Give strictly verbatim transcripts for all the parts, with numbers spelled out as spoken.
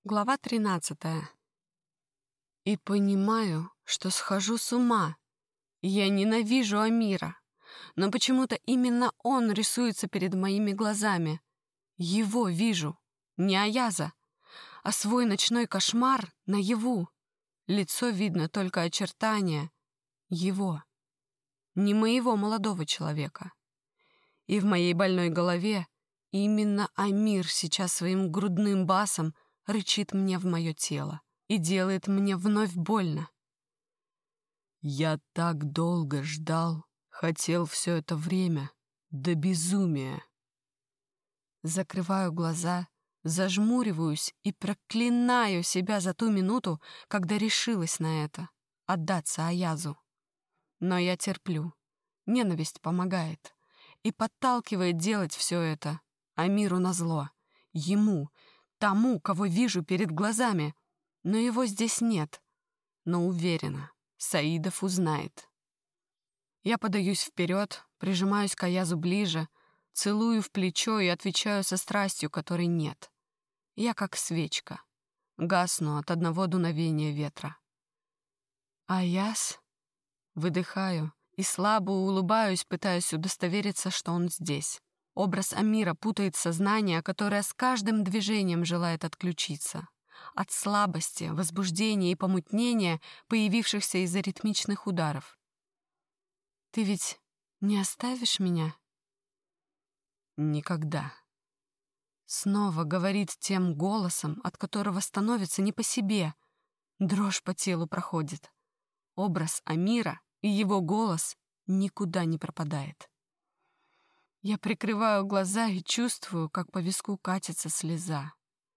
Глава тринадцатая. И понимаю, что схожу с ума. Я ненавижу Амира, но почему-то именно он рисуется перед моими глазами. Его вижу, не Аяза, а свой ночной кошмар наяву. Лицо видно только очертания его, не моего молодого человека. И в моей больной голове именно Амир сейчас своим грудным басом рычит мне в мое тело и делает мне вновь больно. Я так долго ждал, хотел все это время, до безумия. Закрываю глаза, зажмуриваюсь и проклинаю себя за ту минуту, когда решилась на это, отдаться Аязу. Но я терплю, ненависть помогает и подталкивает делать все это Амиру назло, ему, тому, кого вижу перед глазами, но его здесь нет. Но уверена, Саидов узнает. Я подаюсь вперед, прижимаюсь к Аязу ближе, целую в плечо и отвечаю со страстью, которой нет. Я как свечка, гасну от одного дуновения ветра. «Аяз?» Выдыхаю и слабо улыбаюсь, пытаясь удостовериться, что он здесь. Образ Амира путает сознание, которое с каждым движением желает отключиться. От слабости, возбуждения и помутнения, появившихся из-за ритмичных ударов. «Ты ведь не оставишь меня?» «Никогда». Снова говорит тем голосом, от которого становится не по себе. Дрожь по телу проходит. Образ Амира и его голос никуда не пропадает. Я прикрываю глаза и чувствую, как по виску катится слеза.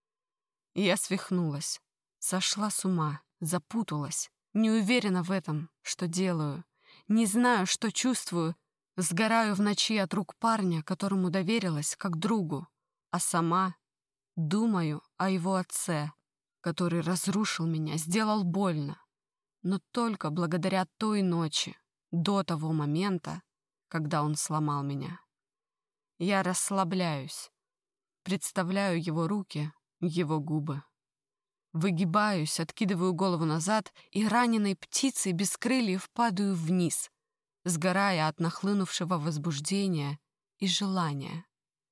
Я свихнулась, сошла с ума, запуталась, не уверена в этом, что делаю, не знаю, что чувствую, сгораю в ночи от рук парня, которому доверилась, как другу, а сама думаю о его отце, который разрушил меня, сделал больно, но только благодаря той ночи, до того момента, когда он сломал меня. Я расслабляюсь, представляю его руки, его губы. Выгибаюсь, откидываю голову назад и раненой птицей без крыльев падаю вниз, сгорая от нахлынувшего возбуждения и желания.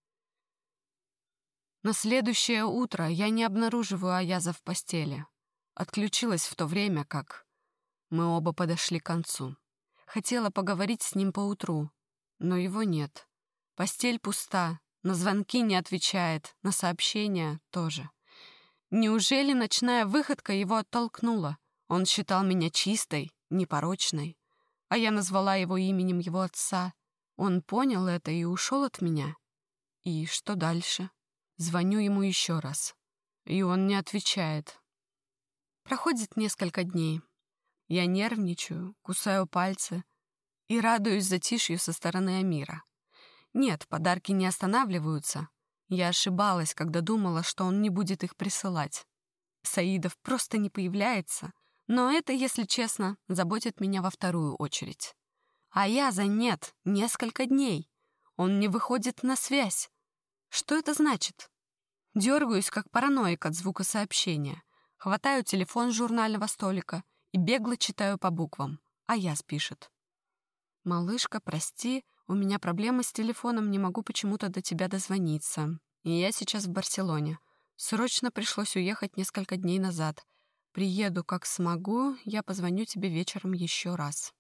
На следующее утро я не обнаруживаю Аяза в постели. Отключилась в то время, как мы оба подошли к концу. Хотела поговорить с ним поутру, но его нет. Постель пуста, на звонки не отвечает, на сообщения тоже. Неужели ночная выходка его оттолкнула? Он считал меня чистой, непорочной, а я назвала его именем его отца. Он понял это и ушел от меня. И что дальше? Звоню ему еще раз, и он не отвечает. Проходит несколько дней. Я нервничаю, кусаю пальцы и радуюсь затишью со стороны Амира. Нет, подарки не останавливаются. Я ошибалась, когда думала, что он не будет их присылать. Саидов просто не появляется, но это, если честно, заботит меня во вторую очередь. А Аяза нет несколько дней. Он не выходит на связь. Что это значит? Дергаюсь, как параноик от звука сообщения. Хватаю телефон с журнального столика и бегло читаю по буквам. Аяз пишет. «Малышка, прости, у меня проблемы с телефоном, не могу почему-то до тебя дозвониться. И я сейчас в Барселоне. Срочно пришлось уехать несколько дней назад. Приеду, как смогу, я позвоню тебе вечером еще раз».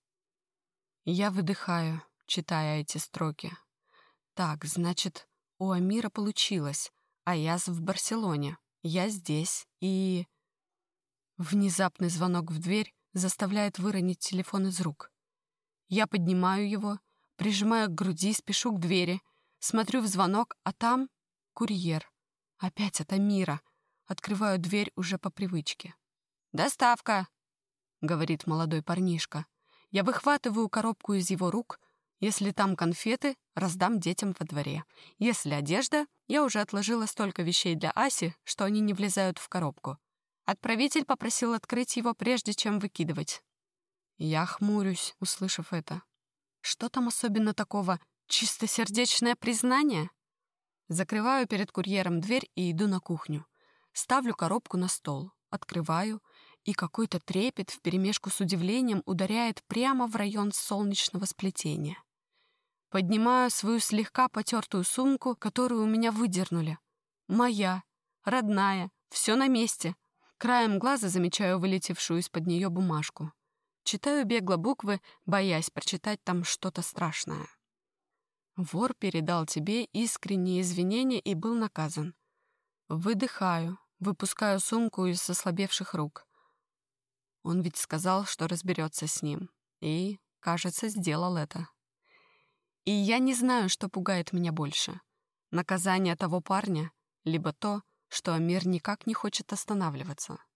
Я выдыхаю, читая эти строки. Так, значит, у Амира получилось. Аяз в Барселоне. Я здесь, и... Внезапный звонок в дверь заставляет выронить телефон из рук. Я поднимаю его, прижимаю к груди, спешу к двери, смотрю в звонок, а там курьер. Опять от Амира. Открываю дверь уже по привычке. «Доставка!» — говорит молодой парнишка. Я выхватываю коробку из его рук. Если там конфеты, раздам детям во дворе. Если одежда, я уже отложила столько вещей для Аси, что они не влезают в коробку. Отправитель попросил открыть его, прежде чем выкидывать. Я хмурюсь, услышав это. Что там особенно такого? Чистосердечное признание? Закрываю перед курьером дверь и иду на кухню. Ставлю коробку на стол, открываю, и какой-то трепет вперемешку с удивлением ударяет прямо в район солнечного сплетения. Поднимаю свою слегка потертую сумку, которую у меня выдернули. Моя, родная, все на месте. Краем глаза замечаю вылетевшую из-под нее бумажку. Читаю бегло буквы, боясь прочитать там что-то страшное. Вор передал тебе искренние извинения и был наказан. Выдыхаю, выпускаю сумку из ослабевших рук. Он ведь сказал, что разберется с ним. И, кажется, сделал это. И я не знаю, что пугает меня больше. Наказание того парня, либо то, что Амир никак не хочет останавливаться.